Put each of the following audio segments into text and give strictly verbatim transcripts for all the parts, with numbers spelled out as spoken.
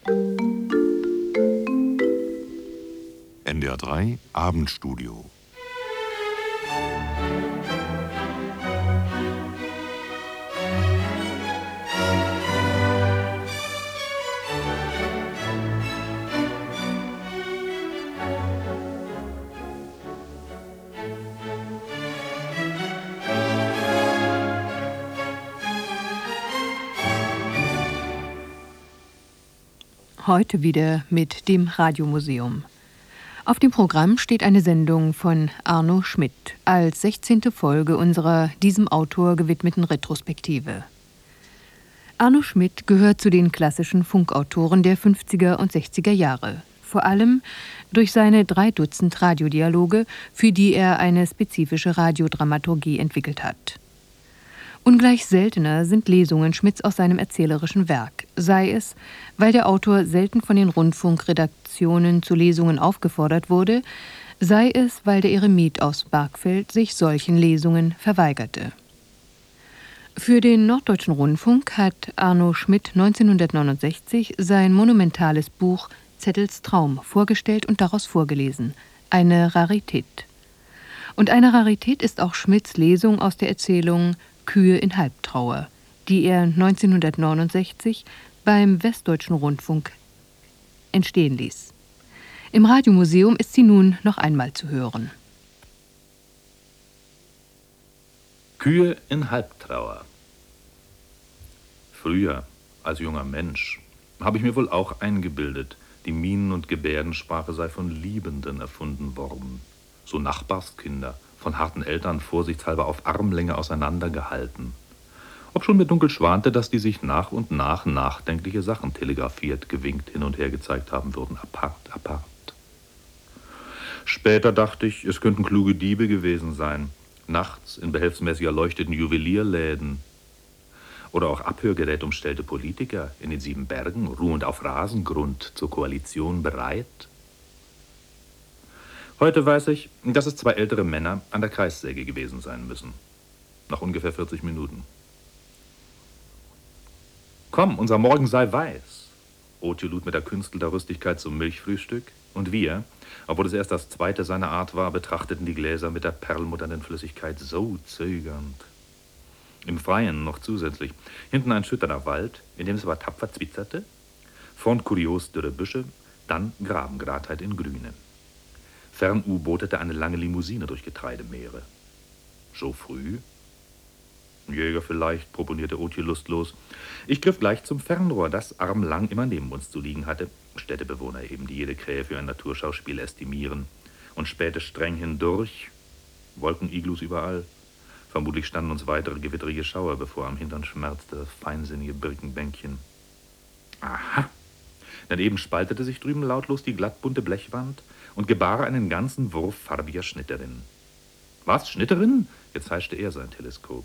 N D R drei Abendstudio. Heute wieder mit dem Radiomuseum. Auf dem Programm steht eine Sendung von Arno Schmidt als sechzehnte Folge unserer diesem Autor gewidmeten Retrospektive. Arno Schmidt gehört zu den klassischen Funkautoren der fünfziger und sechziger Jahre, vor allem durch seine drei Dutzend Radiodialoge, für die er eine spezifische Radiodramaturgie entwickelt hat. Ungleich seltener sind Lesungen Schmidts aus seinem erzählerischen Werk, sei es, weil der Autor selten von den Rundfunkredaktionen zu Lesungen aufgefordert wurde, sei es, weil der Eremit aus Bargfeld sich solchen Lesungen verweigerte. Für den Norddeutschen Rundfunk hat Arno Schmidt neunzehnhundertneunundsechzig sein monumentales Buch Zettels Traum vorgestellt und daraus vorgelesen, eine Rarität. Und eine Rarität ist auch Schmidts Lesung aus der Erzählung Kühe in Halbtrauer, die er neunzehnhundertneunundsechzig beim Westdeutschen Rundfunk entstehen ließ. Im Radiomuseum ist sie nun noch einmal zu hören. Kühe in Halbtrauer. Früher, als junger Mensch, habe ich mir wohl auch eingebildet, die Mienen- und Gebärdensprache sei von Liebenden erfunden worden. So Nachbarskinder, von harten Eltern vorsichtshalber auf Armlänge auseinandergehalten. Obschon mir dunkel schwante, dass die sich nach und nach nachdenkliche Sachen telegrafiert, gewinkt, hin und her gezeigt haben würden, apart, apart. Später dachte ich, es könnten kluge Diebe gewesen sein, nachts in behelfsmäßig erleuchteten Juwelierläden. Oder auch abhörgerätumstellte Politiker in den sieben Bergen, ruhend auf Rasengrund, zur Koalition bereit. Heute weiß ich, dass es zwei ältere Männer an der Kreissäge gewesen sein müssen. Nach ungefähr vierzig Minuten. Komm, unser Morgen sei weiß. Otto lud mit der Künstler der Rüstigkeit zum Milchfrühstück. Und wir, obwohl es erst das zweite seiner Art war, betrachteten die Gläser mit der perlmutternden Flüssigkeit so zögernd. Im Freien noch zusätzlich. Hinten ein schütterner Wald, in dem es aber tapfer zwitterte. Vorn kurios dürre Büsche, dann Grabengradheit in Grüne. Fern U-bootete eine lange Limousine durch Getreidemeere. So früh? Jäger vielleicht, proponierte Otje lustlos. Ich griff gleich zum Fernrohr, das armlang immer neben uns zu liegen hatte. Städtebewohner eben, die jede Krähe für ein Naturschauspiel estimieren. Und spähte streng hindurch. Wolkeniglus überall. Vermutlich standen uns weitere gewitterige Schauer bevor, am Hintern schmerzte das feinsinnige Birkenbänkchen. Aha! Daneben spaltete sich drüben lautlos die glattbunte Blechwand und gebar einen ganzen Wurf farbiger Schnitterinnen. Was, Schnitterinnen? Jetzt heischte er sein Teleskop.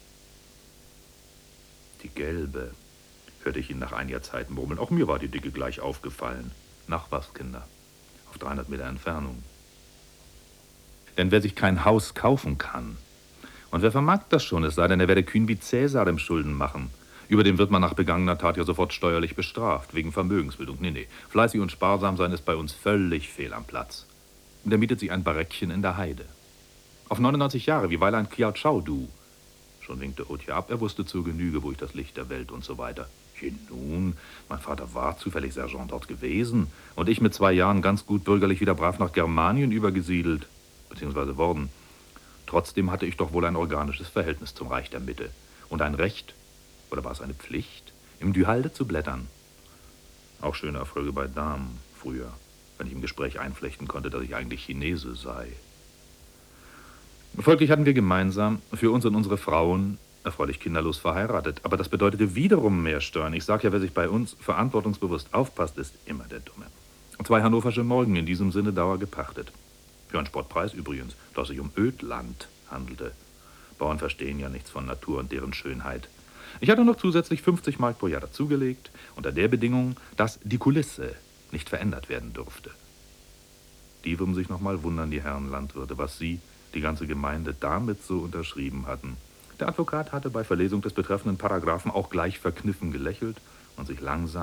Die gelbe, hörte ich ihn nach einiger Zeit murmeln. Auch mir war die Dicke gleich aufgefallen. Nachbarskinder, auf dreihundert Meter Entfernung. Denn wer sich kein Haus kaufen kann, und wer vermag das schon, es sei denn, er werde kühn wie Cäsar im Schulden machen. Über dem wird man nach begangener Tat ja sofort steuerlich bestraft, wegen Vermögensbildung. Nee, nee, fleißig und sparsam sein ist bei uns völlig fehl am Platz. Und er mietet sich ein Barräckchen in der Heide. Auf neunundneunzig Jahre, wie Weiland Kiao Chao Du. Schon winkte Otje ab, er wusste zur Genüge, wo ich das Licht der Welt und so weiter. Je nun, mein Vater war zufällig Sergeant dort gewesen und ich mit zwei Jahren ganz gut bürgerlich wieder brav nach Germanien übergesiedelt, beziehungsweise worden. Trotzdem hatte ich doch wohl ein organisches Verhältnis zum Reich der Mitte und ein Recht, oder war es eine Pflicht, im Duhalde zu blättern. Auch schöne Erfolge bei Damen früher, wenn ich im Gespräch einflechten konnte, dass ich eigentlich Chinese sei. Folglich hatten wir gemeinsam für uns und unsere Frauen erfreulich kinderlos verheiratet. Aber das bedeutete wiederum mehr Steuern. Ich sage ja, wer sich bei uns verantwortungsbewusst aufpasst, ist immer der Dumme. Zwei hannoversche Morgen in diesem Sinne Dauer gepachtet. Für einen Spottpreis übrigens, da es sich um Ödland handelte. Bauern verstehen ja nichts von Natur und deren Schönheit. Ich hatte noch zusätzlich fünfzig Mark pro Jahr dazugelegt, unter der Bedingung, dass die Kulisse nicht verändert werden durfte. Die würden sich noch mal wundern, die Herren Landwirte, was sie, die ganze Gemeinde, damit so unterschrieben hatten. Der Advokat hatte bei Verlesung des betreffenden Paragraphen auch gleich verkniffen gelächelt und sich langsam,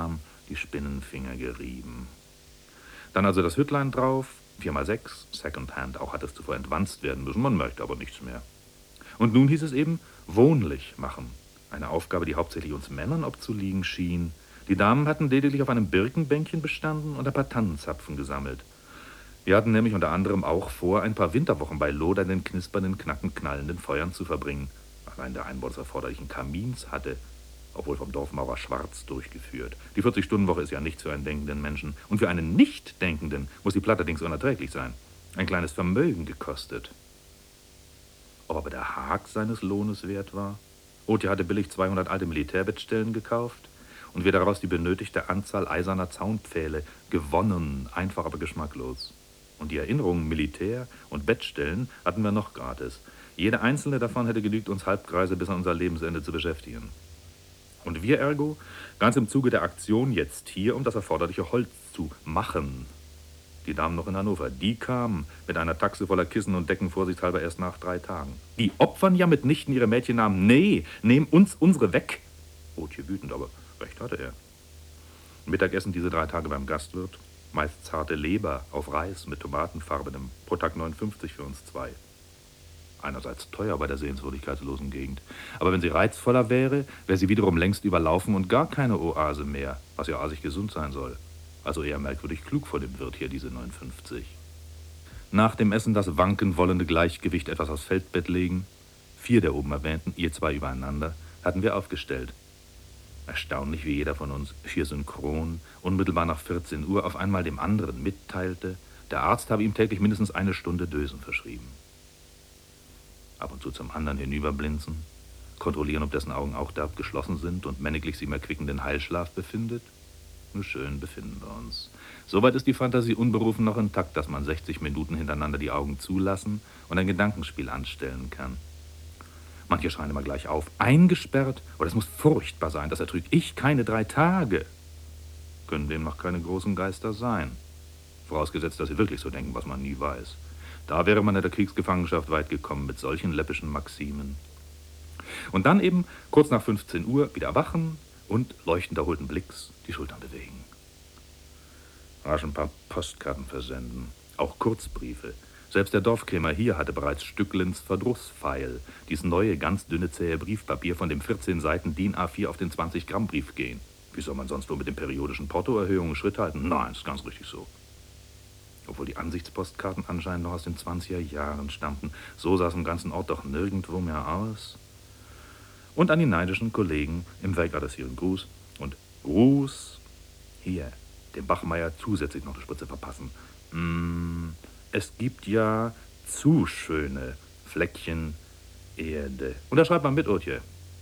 die Spinnenfinger gerieben. Dann also das Hüttlein drauf, vier mal sechs, Secondhand, auch hat es zuvor entwanzt werden müssen, man möchte aber nichts mehr. Und nun hieß es eben, wohnlich machen. Eine Aufgabe, die hauptsächlich uns Männern obzuliegen schien. Die Damen hatten lediglich auf einem Birkenbänkchen bestanden und ein paar Tannenzapfen gesammelt. Wir hatten nämlich unter anderem auch vor, ein paar Winterwochen bei Loder in den knispernden, knackend knallenden Feuern zu verbringen. Allein der Einbau des erforderlichen Kamins hatte, obwohl vom Dorfmaurer Schwarz durchgeführt. Die vierzig-Stunden-Woche ist ja nichts für einen denkenden Menschen. Und für einen Nicht-Denkenden muss die Platte allerdings unerträglich sein. Ein kleines Vermögen gekostet. Ob aber der Haag seines Lohnes wert war? Otje hatte billig zweihundert alte Militärbettstellen gekauft und wir daraus die benötigte Anzahl eiserner Zaunpfähle gewonnen, einfach aber geschmacklos. Und die Erinnerungen Militär und Bettstellen hatten wir noch gratis. Jede einzelne davon hätte genügt, uns Halbkreise bis an unser Lebensende zu beschäftigen. Und wir ergo, ganz im Zuge der Aktion jetzt hier, um das erforderliche Holz zu machen. Die Damen noch in Hannover, die kamen mit einer Taxe voller Kissen und Decken vorsichtshalber erst nach drei Tagen. Die opfern ja mitnichten ihre Mädchennamen. Nee, nehmen uns unsere weg. Otje wütend, aber recht hatte er. Mittagessen diese drei Tage beim Gastwirt. Meist zarte Leber auf Reis mit tomatenfarbenem, pro Tag neunundfünfzig für uns zwei. Einerseits teuer bei der sehenswürdigkeitslosen Gegend. Aber wenn sie reizvoller wäre, wäre sie wiederum längst überlaufen und gar keine Oase mehr, was ja asig gesund sein soll. Also eher merkwürdig klug vor dem Wirt hier, diese neunundfünfzig. Nach dem Essen das wanken wollende Gleichgewicht etwas aufs Feldbett legen. Vier der oben erwähnten, ihr zwei übereinander, hatten wir aufgestellt. Erstaunlich, wie jeder von uns, vier synchron, unmittelbar nach vierzehn Uhr auf einmal dem anderen mitteilte, der Arzt habe ihm täglich mindestens eine Stunde Dösen verschrieben. Ab und zu zum anderen hinüberblinzen, kontrollieren, ob dessen Augen auch derb geschlossen sind und männiglich sich im erquickenden Heilschlaf befindet. Nur schön befinden wir uns. Soweit ist die Fantasie unberufen noch intakt, dass man sechzig Minuten hintereinander die Augen zulassen und ein Gedankenspiel anstellen kann. Manche schreien immer gleich auf, eingesperrt, oh, das muss furchtbar sein, das ertrüge ich keine drei Tage. Können dem noch keine großen Geister sein. Vorausgesetzt, dass sie wirklich so denken, was man nie weiß. Da wäre man in der Kriegsgefangenschaft weit gekommen mit solchen läppischen Maximen. Und dann eben, kurz nach fünfzehn Uhr, wieder erwachen und leuchtend erholten Blicks die Schultern bewegen. Rasch ein paar Postkarten versenden, auch Kurzbriefe. Selbst der Dorfkrämer hier hatte bereits Stücklens Verdrussfeil, dies neue, ganz dünne, zähe Briefpapier von dem vierzehn Seiten D I N A vier auf den zwanzig Gramm Brief gehen. Wie soll man sonst wohl mit den periodischen Portoerhöhungen Schritt halten? Nein, ist ganz richtig so. Obwohl die Ansichtspostkarten anscheinend noch aus den zwanziger Jahren stammten. So sah es im ganzen Ort doch nirgendwo mehr aus. Und an die neidischen Kollegen im Werk adressieren Gruß und Gruß. Hier, dem Bachmeier zusätzlich noch eine Spritze verpassen. Mm, es gibt ja zu schöne Fleckchen Erde. Und da schreibt man mit, Otje.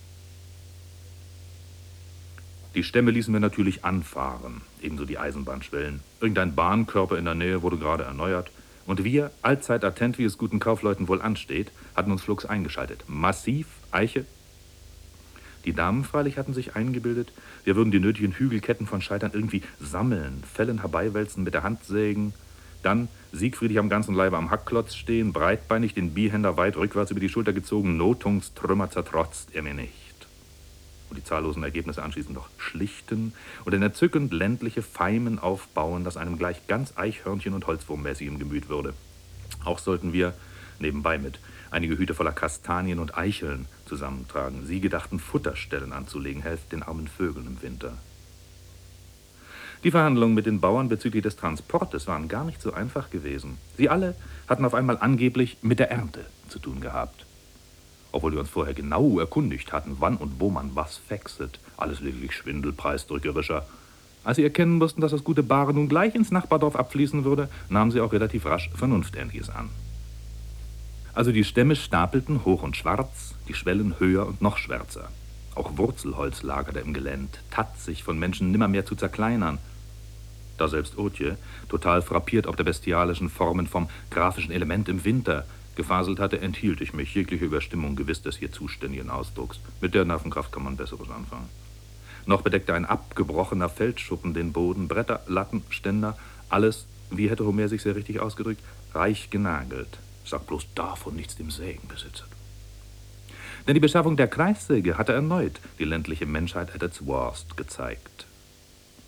Die Stämme ließen wir natürlich anfahren, ebenso die Eisenbahnschwellen. Irgendein Bahnkörper in der Nähe wurde gerade erneuert. Und wir, allzeit attent, wie es guten Kaufleuten wohl ansteht, hatten uns flugs eingeschaltet. Massiv, Eiche. Die Damen freilich hatten sich eingebildet, wir würden die nötigen Hügelketten von Scheitern irgendwie sammeln, Fellen herbeiwälzen, mit der Hand sägen. Dann siegfriedig am ganzen Leibe am Hackklotz stehen, breitbeinig, den Biehänder weit rückwärts über die Schulter gezogen, Notungstrümmer zertrotzt er mir nicht. Und die zahllosen Ergebnisse anschließend noch schlichten und ein entzückend ländliche Feimen aufbauen, das einem gleich ganz Eichhörnchen- und Holzwurmmäßig im Gemüt würde. Auch sollten wir, nebenbei mit, einige Hüte voller Kastanien und Eicheln zusammentragen. Sie gedachten, Futterstellen anzulegen, helft den armen Vögeln im Winter. Die Verhandlungen mit den Bauern bezüglich des Transportes waren gar nicht so einfach gewesen. Sie alle hatten auf einmal angeblich mit der Ernte zu tun gehabt. Obwohl wir uns vorher genau erkundigt hatten, wann und wo man was faxet. Alles lediglich schwindelpreisdrückerischer. Als sie erkennen mussten, dass das gute Bare nun gleich ins Nachbardorf abfließen würde, nahmen sie auch relativ rasch Vernunftähnliches an. Also die Stämme stapelten hoch und schwarz, die Schwellen höher und noch schwärzer. Auch Wurzelholz lagerte im Gelände, tatzig, von Menschen nimmermehr zu zerkleinern. Da selbst Otje, total frappiert ob der bestialischen Formen vom grafischen Element im Winter, gefaselt hatte, enthielt ich mich jegliche Überstimmung gewiss des hier zuständigen Ausdrucks. Mit der Nervenkraft kann man Besseres anfangen. Noch bedeckte ein abgebrochener Feldschuppen den Boden, Bretter, Latten, Ständer, alles, wie hätte Homer sich sehr richtig ausgedrückt, reich genagelt. Sag bloß davon nichts dem Sägenbesitzer. Denn die Beschaffung der Kreissäge hatte erneut die ländliche Menschheit at its worst gezeigt.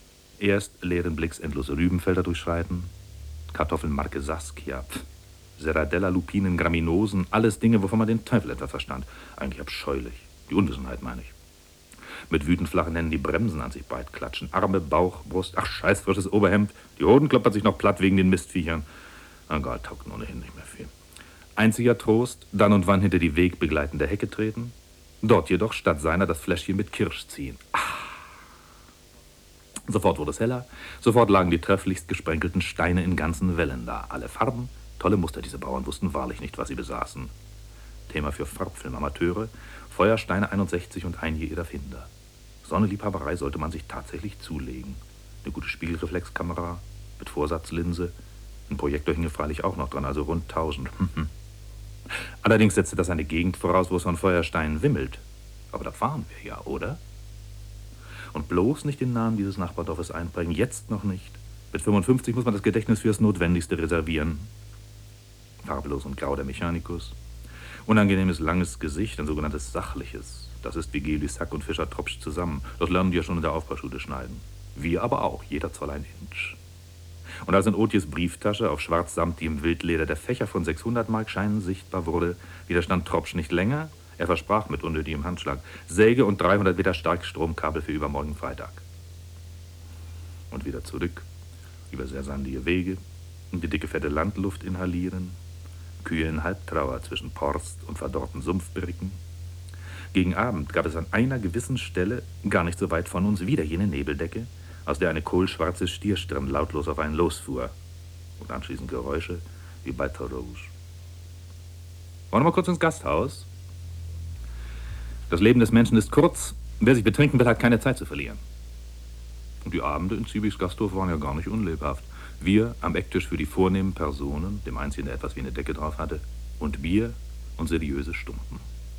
Erst leeren Blicks endlose Rübenfelder durchschreiten, Kartoffeln Marke Saskia, pf, Serradella, Lupinen, Graminosen, alles Dinge, wovon man den Teufel etwas verstand. Eigentlich abscheulich. Die Unwissenheit, meine ich. Mit wütend flachen Händen die Bremsen an sich breit klatschen. Arme, Bauch, Brust, ach, scheiß frisches Oberhemd. Die Hoden kloppert sich noch platt wegen den Mistviechern. Egal, taugt ohnehin nicht mehr viel. Einziger Trost, dann und wann hinter die wegbegleitende Hecke treten. Dort jedoch statt seiner das Fläschchen mit Kirsch ziehen. Ah. Sofort wurde es heller. Sofort lagen die trefflichst gesprenkelten Steine in ganzen Wellen da. Alle Farben, tolle Muster. Diese Bauern wussten wahrlich nicht, was sie besaßen. Thema für Farbfilmamateure, Feuersteine einundsechzig und ein je ihr Erfinder. So eine Liebhaberei sollte man sich tatsächlich zulegen. Eine gute Spiegelreflexkamera mit Vorsatzlinse. Ein Projektor hinge freilich auch noch dran, also rund tausend. Allerdings setzte das eine Gegend voraus, wo es von Feuersteinen wimmelt. Aber da fahren wir ja, oder? Und bloß nicht den Namen dieses Nachbardorfes einprägen, jetzt noch nicht. Mit fünfundfünfzig muss man das Gedächtnis fürs Notwendigste reservieren. Farblos und grau der Mechanikus. Unangenehmes langes Gesicht, ein sogenanntes sachliches. Das ist wie Gay-Lussac und Fischer-Tropsch zusammen. Das lernen die ja schon in der Aufbauschule schneiden. Wir aber auch, jeder Zoll ein Inch. Und als in Otjes Brieftasche auf schwarzsamtigem Wildleder der Fächer von sechshundert Mark Scheinen sichtbar wurde, widerstand Tropsch nicht länger. Er versprach mit unnötigem Handschlag Säge und dreihundert Meter Starkstromkabel für übermorgen Freitag. Und wieder zurück, über sehr sandige Wege, und die dicke, fette Landluft inhalieren, Kühe in Halbtrauer zwischen Porst und verdorrten Sumpfbirken. Gegen Abend gab es an einer gewissen Stelle, gar nicht so weit von uns, wieder jene Nebeldecke, aus der eine kohlschwarze Stierstirn lautlos auf einen losfuhr. Und anschließend Geräusche wie bei Toulouse. Wollen wir mal kurz ins Gasthaus? Das Leben des Menschen ist kurz. Wer sich betrinken will, hat keine Zeit zu verlieren. Und die Abende in Ziebigs Gasthof waren ja gar nicht unlebhaft. Wir am Ecktisch für die vornehmen Personen, dem einzigen, der etwas wie eine Decke drauf hatte, und Bier und seriöse Stumpen.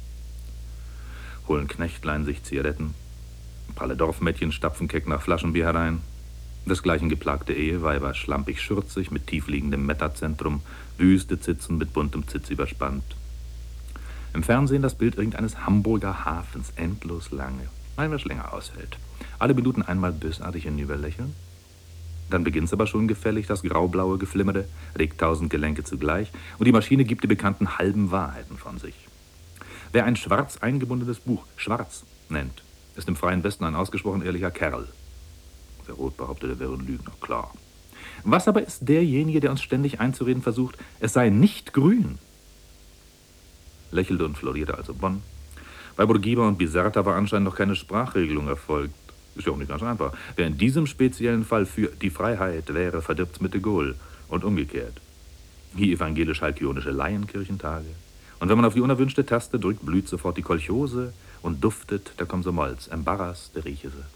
Holen Knechtlein sich Zigaretten, pralle Dorfmädchen stapfen keck nach Flaschenbier herein, desgleichen geplagte Eheweiber, schlampig schürzig mit tiefliegendem Metazentrum, wüste Zitzen mit buntem Zitz überspannt. Im Fernsehen das Bild irgendeines Hamburger Hafens, endlos lange, weil was länger aushält. Alle Minuten einmal bösartig hinüberlächeln. Dann beginnt's aber schon gefällig, das graublaue Geflimmere, regt tausend Gelenke zugleich und die Maschine gibt die bekannten halben Wahrheiten von sich. Wer ein schwarz eingebundenes Buch schwarz nennt, ist im freien Westen ein ausgesprochen ehrlicher Kerl. Wer rot behauptet, er wäre ein Lügner, klar. Was aber ist derjenige, der uns ständig einzureden versucht, es sei nicht grün? Lächelte und florierte also Bonn. Bei Bourguiba und Bizerta war anscheinend noch keine Sprachregelung erfolgt. Ist ja auch nicht ganz einfach. Wer in diesem speziellen Fall für die Freiheit wäre, verdirbt's mit de Gaulle. Und umgekehrt. Wie evangelisch-halkionische Laienkirchentage. Und wenn man auf die unerwünschte Taste drückt, blüht sofort die Kolchose und duftet der Komsomolz. Embarras, der rieche sie.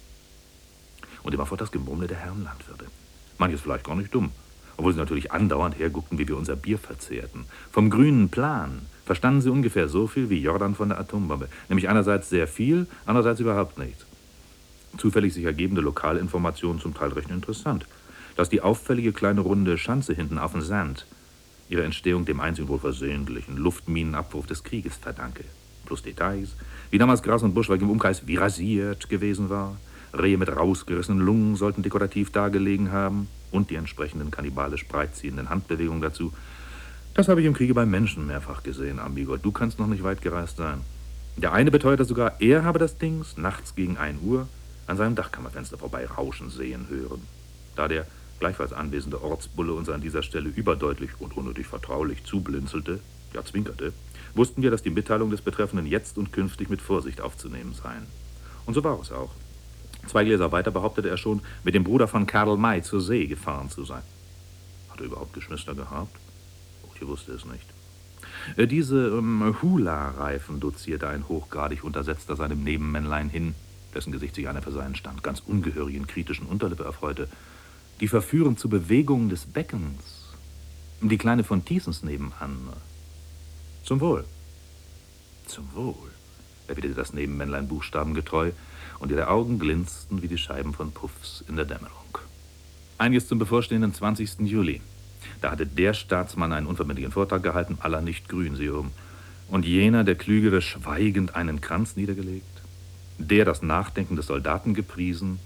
Und immerfort das Gemurmel der Herren Landwirte. Manches vielleicht gar nicht dumm. Obwohl sie natürlich andauernd herguckten, wie wir unser Bier verzehrten. Vom grünen Plan verstanden sie ungefähr so viel wie Jordan von der Atombombe. Nämlich einerseits sehr viel, andererseits überhaupt nichts. Zufällig sich ergebende Lokalinformationen zum Teil recht interessant. Dass die auffällige kleine runde Schanze hinten auf dem Sand ihre Entstehung dem einzigen wohl versehentlichen Luftminenabwurf des Krieges verdanke. Plus Details, wie damals Gras und Buschwerk im Umkreis wie rasiert gewesen war. Rehe mit rausgerissenen Lungen sollten dekorativ dagelegen haben und die entsprechenden kannibalisch breitziehenden Handbewegungen dazu. Das habe ich im Kriege beim Menschen mehrfach gesehen, Ambigo. Du kannst noch nicht weit gereist sein. Der eine beteuerte sogar, er habe das Dings nachts gegen ein Uhr an seinem Dachkammerfenster vorbei rauschen sehen hören. Da der gleichfalls anwesende Ortsbulle uns an dieser Stelle überdeutlich und unnötig vertraulich zublinzelte, ja zwinkerte, wussten wir, dass die Mitteilung des Betreffenden jetzt und künftig mit Vorsicht aufzunehmen seien. Und so war es auch. Zwei Gläser weiter behauptete er schon, mit dem Bruder von Karl May zur See gefahren zu sein. Hat er überhaupt Geschwister gehabt? Oh, ich wusste es nicht. Äh, diese ähm, Hula-Reifen dozierte ein hochgradig Untersetzter seinem Nebenmännlein hin, dessen Gesicht sich einer für seinen Stand ganz ungehörigen kritischen Unterlippe erfreute. Die verführen zu Bewegungen des Beckens. Die kleine von Thiessens nebenan. Zum Wohl. Zum Wohl, erwiderte das Nebenmännlein buchstabengetreu, und ihre Augen glinzten wie die Scheiben von Puffs in der Dämmerung. Einiges zum bevorstehenden zwanzigsten Juli. Da hatte der Staatsmann einen unverbindlichen Vortrag gehalten, aller nicht grün, siehe um. Und jener, der Klügere, schweigend einen Kranz niedergelegt. Der das Nachdenken des Soldaten gepriesen,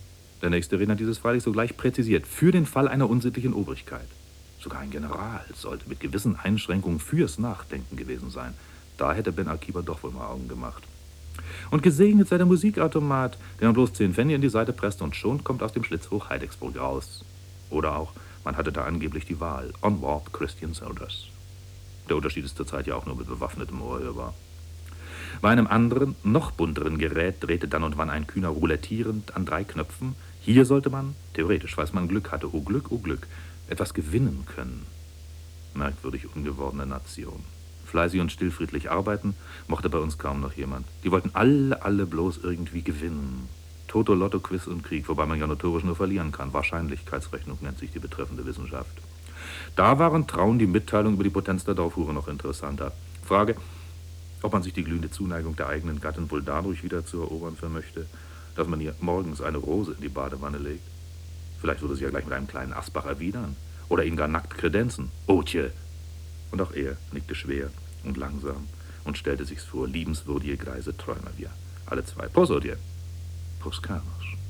Der nächste Redner hat dieses freilich sogleich präzisiert. Für den Fall einer unsittlichen Obrigkeit. Sogar ein General sollte mit gewissen Einschränkungen fürs Nachdenken gewesen sein. Da hätte Ben Akiba doch wohl mal Augen gemacht. Und gesegnet sei der Musikautomat, der man bloß zehn Pfennig in die Seite presst und schon kommt aus dem Schlitz hoch Heidecksburg raus. Oder auch, man hatte da angeblich die Wahl. Onward, Christian Soldiers. Der Unterschied ist zurzeit ja auch nur mit bewaffnetem Ohr hörbar. Bei einem anderen, noch bunteren Gerät drehte dann und wann ein Kühner roulettierend an drei Knöpfen. Hier sollte man, theoretisch, falls man Glück hatte, oh Glück, oh Glück, etwas gewinnen können. Merkwürdig ungewordene Nation. Fleißig und stillfriedlich arbeiten mochte bei uns kaum noch jemand. Die wollten alle, alle bloß irgendwie gewinnen. Toto, Lotto, Quiz und Krieg, wobei man ja notorisch nur verlieren kann. Wahrscheinlichkeitsrechnung nennt sich die betreffende Wissenschaft. Da waren Traun die Mitteilung über die Potenz der Dorfhure noch interessanter. Frage, ob man sich die glühende Zuneigung der eigenen Gattin wohl dadurch wieder zu erobern vermöchte, dass man ihr morgens eine Rose in die Badewanne legt. Vielleicht würde sie ja gleich mit einem kleinen Asbach erwidern. Oder ihn gar nackt kredenzen. Otje! Und auch er nickte schwer und langsam und stellte sich's vor, liebenswürdige greise Träumer wir. Alle zwei. Prost, Otje. Prost, Carlos.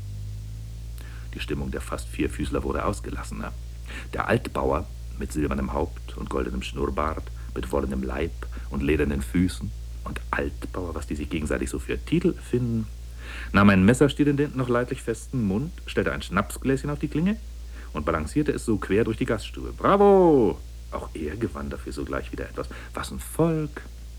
Die Stimmung der fast Vierfüßler wurde ausgelassener. Der Altbauer mit silbernem Haupt und goldenem Schnurrbart, mit wollenem Leib und ledernen Füßen und Altbauer, was die sich gegenseitig so für Titel finden, nahm ein Messerstiel in den noch leidlich festen Mund, stellte ein Schnapsgläschen auf die Klinge und balancierte es so quer durch die Gaststube. Bravo! Auch er gewann dafür sogleich wieder etwas. Was ein Volk!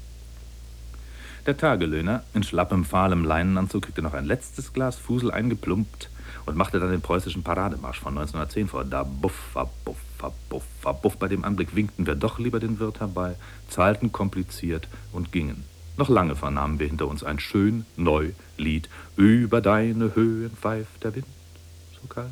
Der Tagelöhner in schlappem, fahlem Leinenanzug kriegte noch ein letztes Glas Fusel eingeplumpt und machte dann den preußischen Parademarsch von neunzehnhundertzehn vor. Da buffa, buffa, buffa, buff. Bei dem Anblick winkten wir doch lieber den Wirt herbei, zahlten kompliziert und gingen. Noch lange vernahmen wir hinter uns ein schön neu Lied. Über deine Höhen pfeift der Wind, so kalt.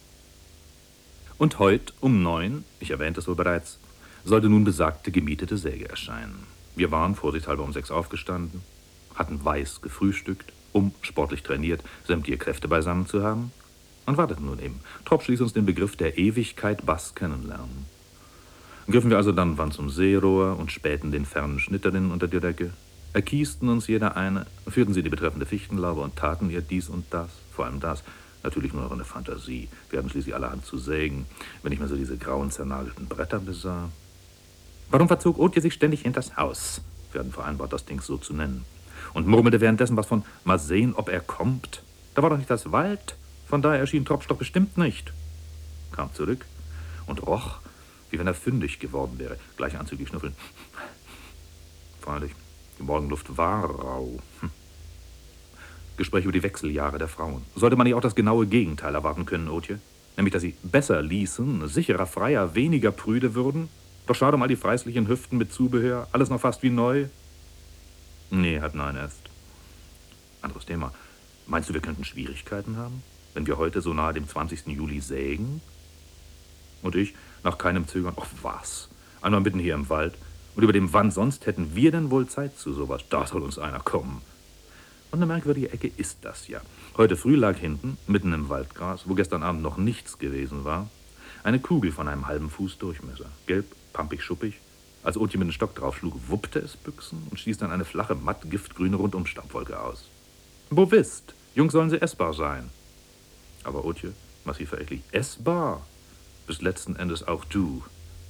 Und heut um neun, ich erwähnte es wohl bereits, sollte nun besagte gemietete Säge erscheinen. Wir waren vorsichtshalber um sechs aufgestanden, hatten weiß gefrühstückt, um, sportlich trainiert, sämtliche Kräfte beisammen zu haben, und warteten nun eben. Tropf ließ uns den Begriff der Ewigkeit Bass kennenlernen. Griffen wir also dann wann zum Seerohr und spähten den fernen Schnitterinnen unter die Decke, erkiesten uns jeder eine, führten sie die betreffende Fichtenlaube und taten ihr dies und das, vor allem das, natürlich nur noch eine Fantasie. Wir hatten schließlich allerhand zu sägen, wenn ich mir so diese grauen, zernagelten Bretter besah. Warum verzog Otje sich ständig hinters Haus? Wir hatten vereinbart, das Ding so zu nennen. Und murmelte währenddessen was von mal sehen, ob er kommt. Da war doch nicht das Wald, von daher erschien Tropsch doch bestimmt nicht. Kam zurück und roch, wie wenn er fündig geworden wäre. Gleich anzüglich schnüffeln. Freilich, die Morgenluft war rau. Hm. Gespräch über die Wechseljahre der Frauen. Sollte man nicht auch das genaue Gegenteil erwarten können, Otje? Nämlich, dass sie besser ließen, sicherer, freier, weniger prüde würden? Doch schau doch mal die freislichen Hüften mit Zubehör, alles noch fast wie neu. Nee, hat nein erst. Anderes Thema. Meinst du, wir könnten Schwierigkeiten haben, wenn wir heute so nahe dem zwanzigsten Juli sägen? Und ich, nach keinem Zögern, ach was, einmal mitten hier im Wald. Und über dem wann sonst hätten wir denn wohl Zeit zu sowas? Da soll uns einer kommen. Und eine merkwürdige Ecke ist das ja. Heute früh lag hinten, mitten im Waldgras, wo gestern Abend noch nichts gewesen war, eine Kugel von einem halben Fuß Durchmesser. Gelb, pampig, schuppig. Als Otje mit dem Stock draufschlug, wuppte es Büchsen und stieß dann eine flache, matt giftgrüne Rundumstaubwolke aus. Wo wisst, Jungs sollen sie essbar sein. Aber Otje, massiv verächtlich, essbar bist letzten Endes auch du.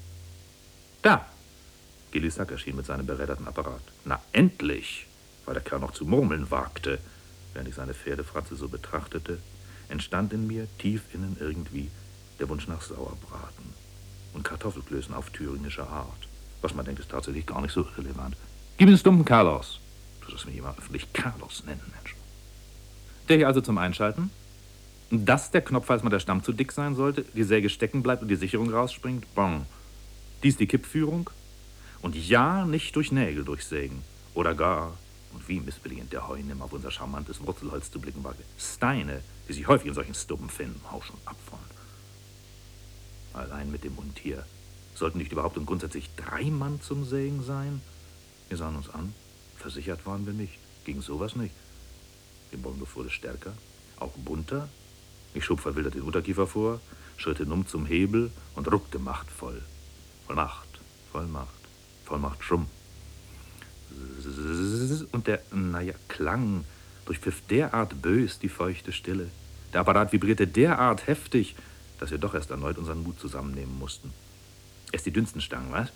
Da! Gillisack erschien mit seinem beräderten Apparat. Na, endlich! Weil der Kerl noch zu murmeln wagte, während ich seine Pferdefratze so betrachtete, entstand in mir tief innen irgendwie der Wunsch nach Sauerbraten und Kartoffelklößen auf thüringischer Art. Was man denkt, ist tatsächlich gar nicht so irrelevant. Gib mir den Stumpen Carlos. Du sollst mich immer öffentlich Carlos nennen, Mensch. Der hier also zum Einschalten. Das der Knopf, falls mal der Stamm zu dick sein sollte, die Säge stecken bleibt und die Sicherung rausspringt. Bon. Dies die Kippführung. Und ja, nicht durch Nägel durchsägen. Oder gar, und wie missbilligend der Heunim auf unser charmantes Wurzelholz zu blicken wagte, Steine, die sich häufig in solchen Stubben finden, hau schon ab von. Allein mit dem Untier. Sollten nicht überhaupt und grundsätzlich drei Mann zum Sägen sein? Wir sahen uns an. Versichert waren wir nicht. Gegen sowas nicht. Die Morgenluft wurde stärker, auch bunter. Ich schob verwildert den Unterkiefer vor, schritte numm zum Hebel und ruckte machtvoll. Voll Macht, voll Macht, voll Macht Schrumm. Und der, naja, Klang durchpfiff derart bös die feuchte Stille, Der Apparat vibrierte derart heftig, dass wir doch erst erneut unseren Mut zusammennehmen mussten. Erst die dünnsten Stangen, was?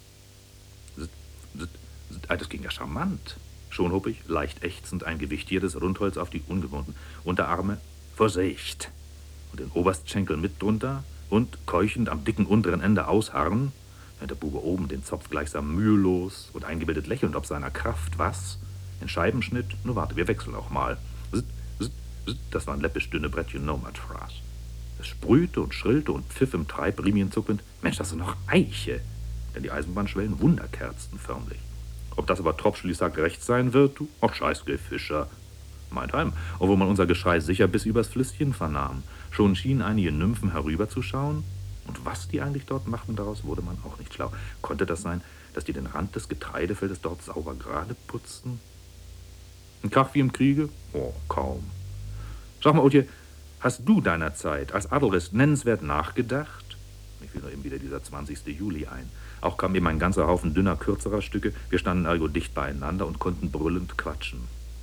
Das ging ja charmant. Schon hob ich, leicht ächzend, ein gewichtiertes Rundholz auf die ungewohnten Unterarme. Vorsicht! Und den Oberstschenkel mit drunter und, keuchend am dicken unteren Ende ausharren, während der Bube oben den Zopf gleichsam mühelos und eingebildet lächelnd ob seiner Kraft, was? In Scheibenschnitt? Nur warte, wir wechseln auch mal. Das war ein läppisch dünne Brettchen Nomad-Fraß. Es sprühte und schrillte und pfiff im Treib, rimienzuckend. Mensch, das sind noch Eiche! Denn die Eisenbahnschwellen wunderkerzten förmlich. Ob das aber Tropfschli sagt recht sein wird, du? Ach, Scheißgriff, Fischer. Meintheim, obwohl man unser Geschrei sicher bis übers Flüsschen vernahm. Schon schienen einige Nymphen herüberzuschauen. Und was die eigentlich dort machten, daraus wurde man auch nicht schlau. Konnte das sein, dass die den Rand des Getreidefeldes dort sauber gerade putzten? Ein Krach wie im Kriege? Oh, kaum. Sag mal, Otje, hast du deiner Zeit als Adelrist nennenswert nachgedacht? Mir fiel nur eben wieder dieser zwanzigste Juli ein. Auch kam eben ein ganzer Haufen dünner, kürzerer Stücke. Wir standen ergo dicht beieinander und konnten brüllend quatschen.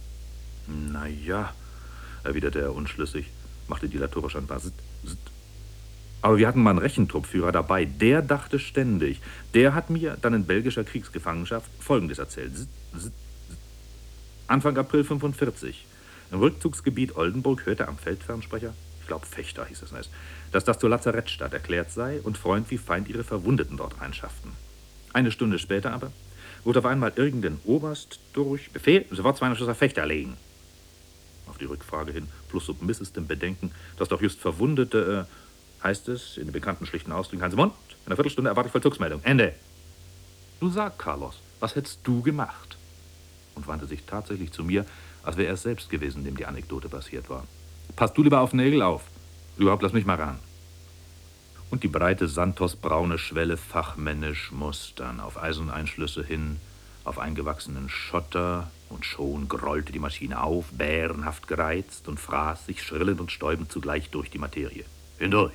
Na ja, erwiderte er unschlüssig, machte dilatorisch ein paar Sitt, Sitt. Aber wir hatten mal einen Rechentruppführer dabei, der dachte ständig. Der hat mir dann in belgischer Kriegsgefangenschaft Folgendes erzählt. Sitt, Sitt, Sitt. Anfang April fünfundvierzig. Im Rückzugsgebiet Oldenburg hörte am Feldfernsprecher, ich glaube Fechter hieß es nicht, dass das zur Lazarettstadt erklärt sei und Freund wie Feind ihre Verwundeten dort einschafften. Eine Stunde später aber wurde auf einmal irgendein Oberst durch Befehl, sofort zweihundert Fechter legen. Auf die Rückfrage hin, plus submissestem Bedenken, dass doch just Verwundete, äh, heißt es, in den bekannten schlichten Ausdrücken, Hans im Mund, in einer Viertelstunde erwarte ich Vollzugsmeldung. Ende. Nun sag, Carlos, was hättest du gemacht? Und wandte sich tatsächlich zu mir, als wäre er es selbst gewesen, dem die Anekdote passiert war. Pass du lieber auf Nägel auf. Überhaupt, lass mich mal ran. Und die breite Santos-braune Schwelle fachmännisch mustern, auf Eiseneinschlüsse hin, auf eingewachsenen Schotter, und schon grollte die Maschine auf, bärenhaft gereizt, und fraß sich schrillend und stäubend zugleich durch die Materie. Hindurch!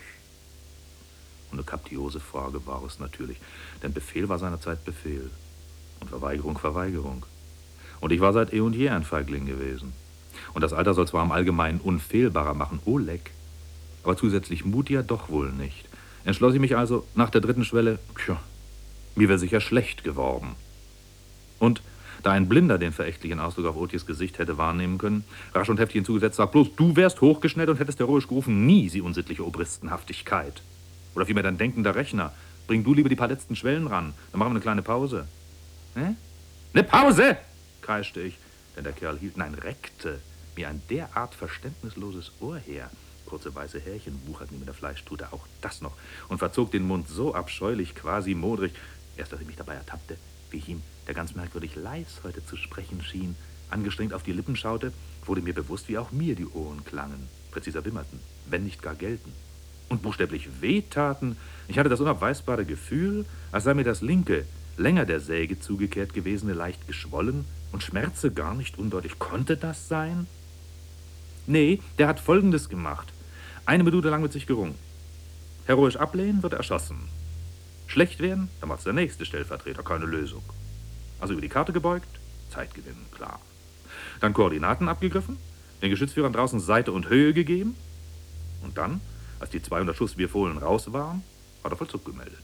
Und eine kaptiose Frage war es natürlich, denn Befehl war seinerzeit Befehl und Verweigerung Verweigerung. Und ich war seit eh und je ein Feigling gewesen. Und das Alter soll zwar im Allgemeinen unfehlbarer machen, Oleg, aber zusätzlich mutiger doch wohl nicht. Entschloss ich mich also nach der dritten Schwelle, tja, mir wäre sicher schlecht geworden. Und da ein Blinder den verächtlichen Ausdruck auf Otjes Gesicht hätte wahrnehmen können, rasch und heftig hinzugesetzt, sagt bloß, du wärst hochgeschnellt und hättest heroisch gerufen, nie sie unsittliche Obristenhaftigkeit. Oder vielmehr dein denkender Rechner, bring du lieber die paar letzten Schwellen ran, dann machen wir eine kleine Pause. Hä? Eine Pause! Kreischte ich, denn der Kerl hielt, nein, reckte mir ein derart verständnisloses Ohr her. Kurze weiße Härchen wucherten ihm in der Fleischtute, auch das noch, und verzog den Mund so abscheulich, quasi modrig, erst als ich mich dabei ertappte, wie ich ihm, der ganz merkwürdig leis heute zu sprechen schien, angestrengt auf die Lippen schaute, wurde mir bewusst, wie auch mir die Ohren klangen, präziser wimmerten, wenn nicht gar gelten. Und buchstäblich wehtaten. Ich hatte das unabweisbare Gefühl, als sei mir das linke, länger der Säge zugekehrt gewesene leicht geschwollen und Schmerze gar nicht undeutlich. Konnte das sein? Nee, der hat Folgendes gemacht. Eine Minute lang mit sich gerungen. Heroisch ablehnen, wird er erschossen. Schlecht werden, dann macht's der nächste Stellvertreter, keine Lösung. Also über die Karte gebeugt, Zeit gewinnen, klar. Dann Koordinaten abgegriffen, den Geschützführern draußen Seite und Höhe gegeben. Und dann, als die zweihundert Schuss wie Fohlen raus waren, hat er Vollzug gemeldet.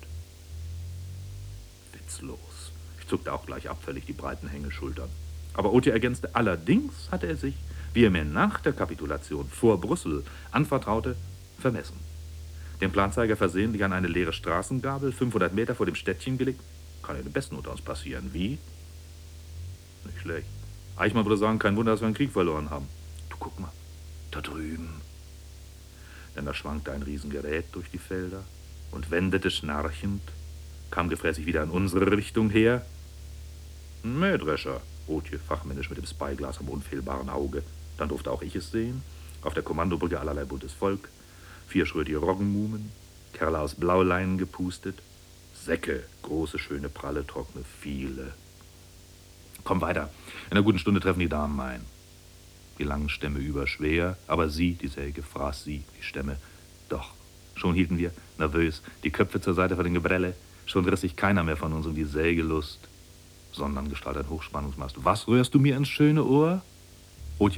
Witzlos. Ich zuckte auch gleich abfällig die breiten Hängeschultern. Aber Otje ergänzte, allerdings hatte er sich, wie er mir nach der Kapitulation vor Brüssel anvertraute, vermessen. Den Planzeiger versehentlich an eine leere Straßengabel, fünfhundert Meter vor dem Städtchen gelegt. Kann ja den Besten unter uns passieren. Wie? Nicht schlecht. Eichmann würde sagen, kein Wunder, dass wir einen Krieg verloren haben. Du, guck mal, da drüben. Denn da schwankte ein Riesengerät durch die Felder und wendete schnarchend, kam gefräßig wieder in unsere Richtung her. Ein Mähdrescher, Otje fachmännisch mit dem Spyglas am unfehlbaren Auge. Dann durfte auch ich es sehen. Auf der Kommandobrücke allerlei buntes Volk. Vier schrötige Roggenmumen, Kerle aus Blauleinen gepustet. Säcke, große, schöne, pralle, trockene, viele. Komm weiter. In einer guten Stunde treffen die Damen ein. Die langen Stämme überschwer, aber sie, die Säge, fraß sie, die Stämme. Doch, schon hielten wir, nervös, die Köpfe zur Seite vor den Gebrelle. Schon riss sich keiner mehr von uns um die Sägelust, sondern gestalt ein Hochspannungsmast. Was rührst du mir ins schöne Ohr? Otje,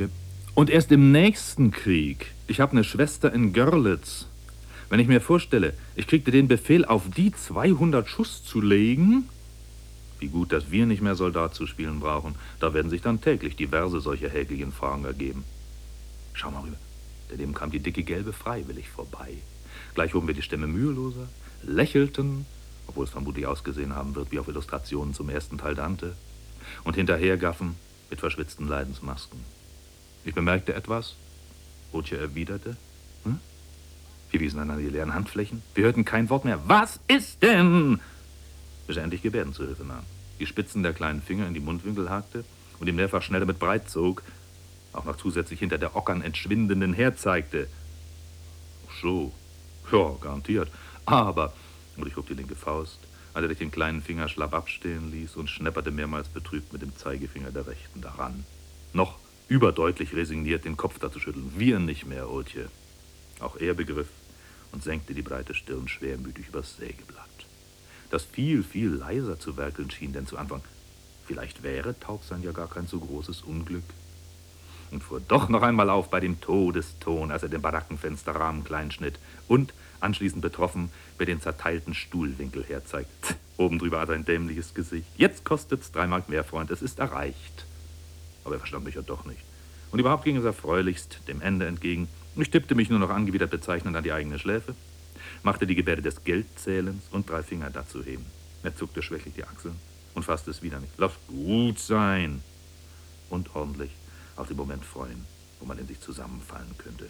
Und erst im nächsten Krieg. Ich habe eine Schwester in Görlitz. Wenn ich mir vorstelle, ich kriegte den Befehl, auf die zweihundert Schuss zu legen. Wie gut, dass wir nicht mehr Soldat zu spielen brauchen. Da werden sich dann täglich diverse solche häkligen Fragen ergeben. Schau mal rüber. Daneben kam die dicke Gelbe freiwillig vorbei. Gleich hoben wir die Stämme müheloser, lächelten, obwohl es vermutlich ausgesehen haben wird wie auf Illustrationen zum ersten Teil Dante, und hinterhergaffen mit verschwitzten Leidensmasken. Ich bemerkte etwas. Otje erwiderte. Hm? Wir wiesen dann an die leeren Handflächen. Wir hörten kein Wort mehr. Was ist denn? Bis er endlich Gebärden zur Hilfe nahm. Die Spitzen der kleinen Finger in die Mundwinkel hakte und ihm mehrfach schneller mit breit zog, auch noch zusätzlich hinter der Ockern entschwindenden herzeigte. Ach so, ja, garantiert. Aber, und ich hob die linke Faust, als er den kleinen Finger schlapp abstehen ließ und schnepperte mehrmals betrübt mit dem Zeigefinger der Rechten daran. Noch überdeutlich resigniert den Kopf dazu schütteln. Wir nicht mehr, Otje. Auch er begriff und senkte die breite Stirn schwermütig übers Sägeblatt, das viel, viel leiser zu werkeln schien, denn zu Anfang, vielleicht wäre Taubsein ja gar kein so großes Unglück. Und fuhr doch noch einmal auf bei dem Todeston, als er den Barackenfensterrahmen klein schnitt und anschließend betroffen mir den zerteilten Stuhlwinkel herzeigt. Oben drüber hat er ein dämliches Gesicht. Jetzt kostet's drei Mark mehr, Freund, es ist erreicht. Aber er verstand mich ja doch nicht. Und überhaupt ging es erfreulichst dem Ende entgegen. Ich tippte mich nur noch angewidert bezeichnend an die eigene Schläfe, machte die Gebärde des Geldzählens und drei Finger dazu heben. Er zuckte schwächlich die Achseln und fasste es wieder nicht. Lass gut sein. Und ordentlich auf den Moment freuen, wo man in sich zusammenfallen könnte.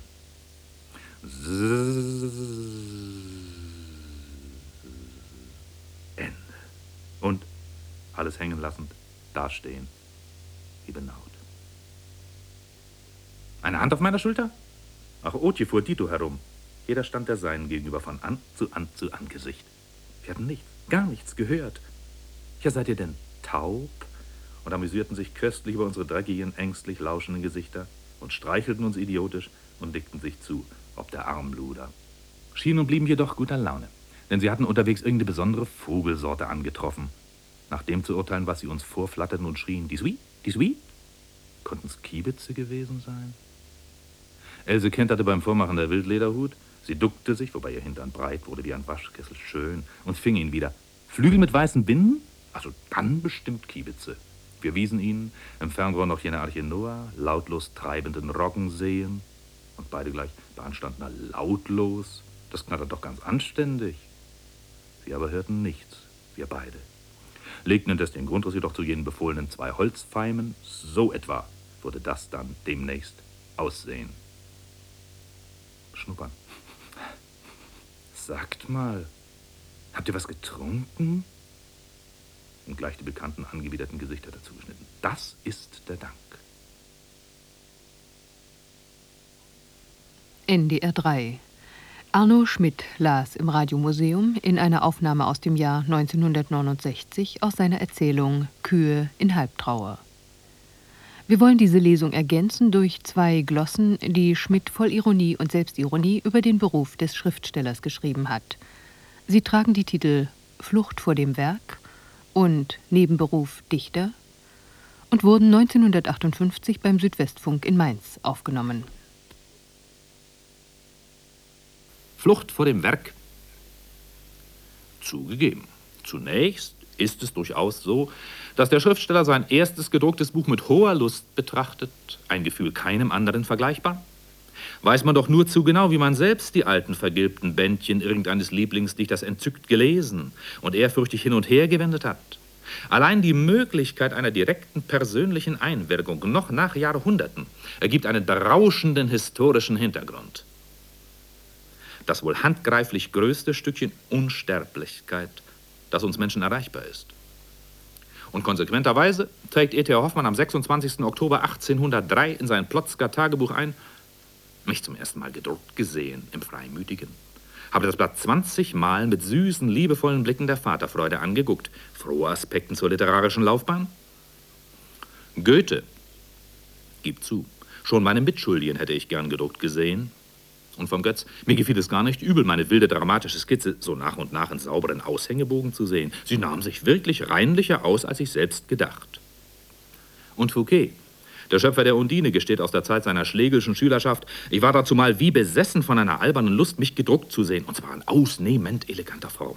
Ende. Und, alles hängen lassend, dastehen, wie benaut. Eine Hand auf meiner Schulter? Ach, Otje fuhr Dito herum. Jeder stand der Seinen gegenüber von An zu An zu Angesicht. Wir hatten nichts, gar nichts gehört. Ja, seid ihr denn taub? Und amüsierten sich köstlich über unsere dreckigen, ängstlich lauschenden Gesichter und streichelten uns idiotisch und nickten sich zu, ob der Armluder. Schienen und blieben jedoch guter Laune, denn sie hatten unterwegs irgendeine besondere Vogelsorte angetroffen. Nach dem zu urteilen, was sie uns vorflatterten und schrien, die Sweet, die Sweet? Konnten es Kiebitze gewesen sein? Else kenterte beim Vormachen der Wildlederhut. Sie duckte sich, wobei ihr Hintern breit wurde wie ein Waschkessel, schön, und fing ihn wieder. Flügel mit weißen Binden? Also dann bestimmt Kiebitze. Wir wiesen ihnen im Fernrohr noch jene Arche Noah, lautlos treibenden Roggen sehen. Und beide gleich beanstanden, lautlos. Das knattert doch ganz anständig. Sie aber hörten nichts, wir beide. Legten indes den Grundriss jedoch zu jenen befohlenen zwei Holzpfeimen. So etwa würde das dann demnächst aussehen. Schnuppern. Sagt mal, habt ihr was getrunken? Und gleich die bekannten angewiderten Gesichter dazu geschnitten. Das ist der Dank. N D R drei. Arno Schmidt las im Radiomuseum in einer Aufnahme aus dem Jahr neunzehnhundertneunundsechzig aus seiner Erzählung Kühe in Halbtrauer. Wir wollen diese Lesung ergänzen durch zwei Glossen, die Schmidt voll Ironie und Selbstironie über den Beruf des Schriftstellers geschrieben hat. Sie tragen die Titel Flucht vor dem Werk und Nebenberuf Dichter und wurden neunzehnhundertachtundfünfzig beim Südwestfunk in Mainz aufgenommen. Flucht vor dem Werk. Zugegeben. Zunächst ist es durchaus so, dass der Schriftsteller sein erstes gedrucktes Buch mit hoher Lust betrachtet, ein Gefühl keinem anderen vergleichbar. Weiß man doch nur zu genau, wie man selbst die alten vergilbten Bändchen irgendeines Lieblingsdichters entzückt gelesen und ehrfürchtig hin und her gewendet hat. Allein die Möglichkeit einer direkten persönlichen Einwirkung noch nach Jahrhunderten ergibt einen berauschenden historischen Hintergrund. Das wohl handgreiflich größte Stückchen Unsterblichkeit, das uns Menschen erreichbar ist. Und konsequenterweise trägt E T H Hoffmann am sechsundzwanzigsten Oktober achtzehnhundertdrei in sein Plotzker Tagebuch ein, mich zum ersten Mal gedruckt gesehen im Freimütigen. Habe das Blatt zwanzig Mal mit süßen, liebevollen Blicken der Vaterfreude angeguckt. Frohe Aspekten zur literarischen Laufbahn? Goethe. Gib zu, schon meine Mitschuldigen hätte ich gern gedruckt gesehen. Und vom Götz, mir gefiel es gar nicht übel, meine wilde dramatische Skizze so nach und nach in sauberen Aushängebogen zu sehen. Sie nahm sich wirklich reinlicher aus, als ich selbst gedacht. Und Fouquet, Der Schöpfer der Undine gesteht aus der Zeit seiner schlegelschen Schülerschaft: Ich war dazu mal wie besessen von einer albernen Lust, mich gedruckt zu sehen, und zwar in ausnehmend eleganter Form.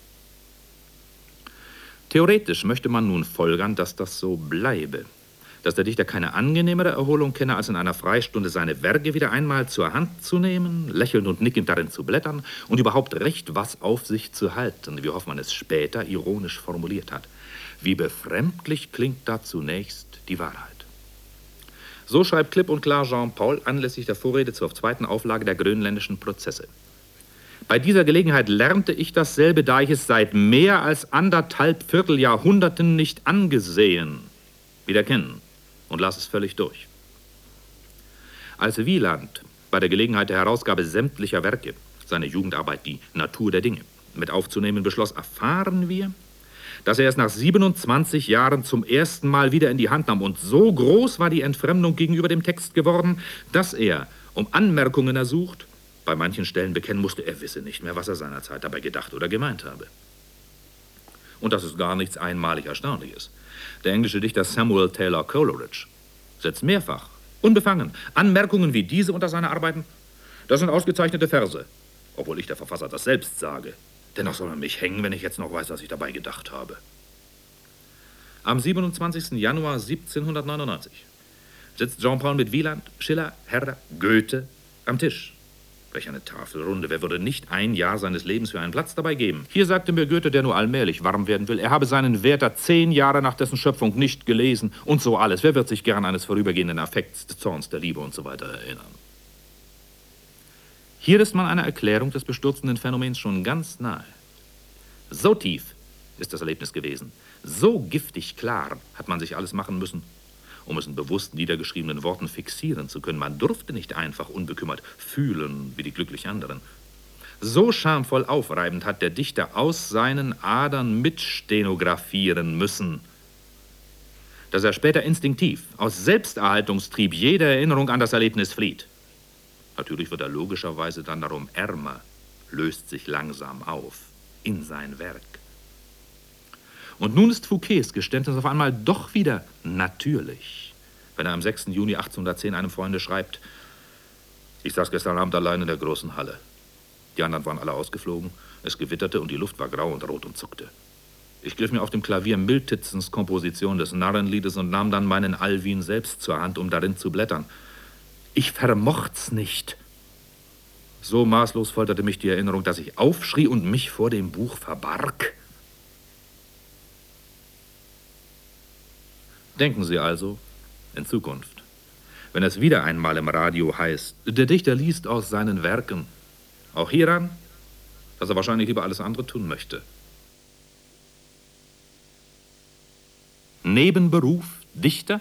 Theoretisch möchte man nun folgern, dass das so bleibe, dass der Dichter keine angenehmere Erholung kenne, als in einer Freistunde seine Werke wieder einmal zur Hand zu nehmen, lächelnd und nickend darin zu blättern und überhaupt recht was auf sich zu halten, wie Hoffmann es später ironisch formuliert hat. Wie befremdlich klingt da zunächst die Wahrheit. So schreibt klipp und klar Jean-Paul anlässlich der Vorrede zur zweiten Auflage der Grönländischen Prozesse. Bei dieser Gelegenheit lernte ich dasselbe, da ich es seit mehr als anderthalb Vierteljahrhunderten nicht angesehen, wieder kennen und las es völlig durch. Als Wieland bei der Gelegenheit der Herausgabe sämtlicher Werke, seine Jugendarbeit Die Natur der Dinge, mit aufzunehmen beschloss, erfahren wir, dass er es nach siebenundzwanzig Jahren zum ersten Mal wieder in die Hand nahm. Und so groß war die Entfremdung gegenüber dem Text geworden, dass er, um Anmerkungen ersucht, bei manchen Stellen bekennen musste, er wisse nicht mehr, was er seinerzeit dabei gedacht oder gemeint habe. Und das ist gar nichts einmalig Erstaunliches. Der englische Dichter Samuel Taylor Coleridge setzt mehrfach, unbefangen, Anmerkungen wie diese unter seine Arbeiten. Das sind ausgezeichnete Verse, obwohl ich, der Verfasser, das selbst sage. Dennoch soll man mich hängen, wenn ich jetzt noch weiß, was ich dabei gedacht habe. Am siebenundzwanzigsten Januar siebzehnhundertneunundneunzig sitzt Jean-Paul mit Wieland, Schiller, Herder, Goethe am Tisch. Welch eine Tafelrunde. Wer würde nicht ein Jahr seines Lebens für einen Platz dabei geben? Hier sagte mir Goethe, der nur allmählich warm werden will, er habe seinen Werther zehn Jahre nach dessen Schöpfung nicht gelesen und so alles. Wer wird sich gern eines vorübergehenden Affekts, des Zorns, der Liebe und so weiter erinnern? Hier ist man einer Erklärung des bestürzenden Phänomens schon ganz nahe. So tief ist das Erlebnis gewesen, so giftig klar hat man sich alles machen müssen, um es in bewusst niedergeschriebenen Worten fixieren zu können. Man durfte nicht einfach unbekümmert fühlen wie die glücklich anderen. So schamvoll aufreibend hat der Dichter aus seinen Adern mitstenografieren müssen, dass er später instinktiv, aus Selbsterhaltungstrieb jede Erinnerung an das Erlebnis flieht. Natürlich wird er logischerweise dann darum ärmer, löst sich langsam auf in sein Werk. Und nun ist Fouquets Geständnis auf einmal doch wieder natürlich, wenn er am sechsten Juni achtzehnhundertzehn einem Freunde schreibt: Ich saß gestern Abend allein in der großen Halle. Die anderen waren alle ausgeflogen, es gewitterte und die Luft war grau und rot und zuckte. Ich griff mir auf dem Klavier Miltitzens Komposition des Narrenliedes und nahm dann meinen Alwin selbst zur Hand, um darin zu blättern. Ich vermocht's nicht. So maßlos folterte mich die Erinnerung, dass ich aufschrie und mich vor dem Buch verbarg. Denken Sie also, in Zukunft, wenn es wieder einmal im Radio heißt, der Dichter liest aus seinen Werken, auch hieran, dass er wahrscheinlich lieber alles andere tun möchte. Nebenberuf Dichter?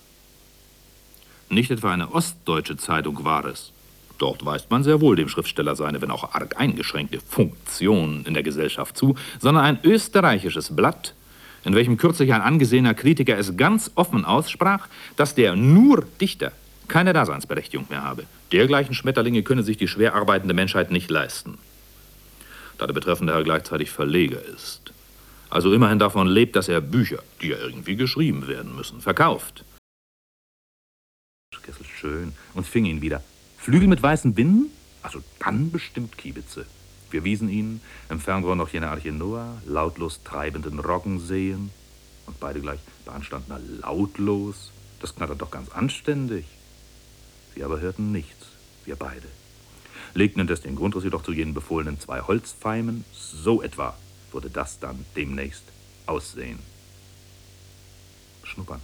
Nicht etwa eine ostdeutsche Zeitung war es. Dort weist man sehr wohl dem Schriftsteller seine, wenn auch arg eingeschränkte Funktion in der Gesellschaft zu, sondern ein österreichisches Blatt, in welchem kürzlich ein angesehener Kritiker es ganz offen aussprach, dass der nur Dichter keine Daseinsberechtigung mehr habe. Dergleichen Schmetterlinge könne sich die schwer arbeitende Menschheit nicht leisten. Da der betreffende Herr gleichzeitig Verleger ist, also immerhin davon lebt, dass er Bücher, die ja irgendwie geschrieben werden müssen, verkauft. Kessel schön und fing ihn wieder. Flügel mit weißen Binden? Also dann bestimmt Kiebitze. Wir wiesen ihn, im Fernrohr noch jene Arche Noah, lautlos treibenden Roggen sehen. Und beide gleich beanstandner lautlos. Das knattert doch ganz anständig. Wir aber hörten nichts, wir beide. Legten indes den Grundriss jedoch zu jenen befohlenen zwei Holzpfeimen. So etwa würde das dann demnächst aussehen. Schnuppern.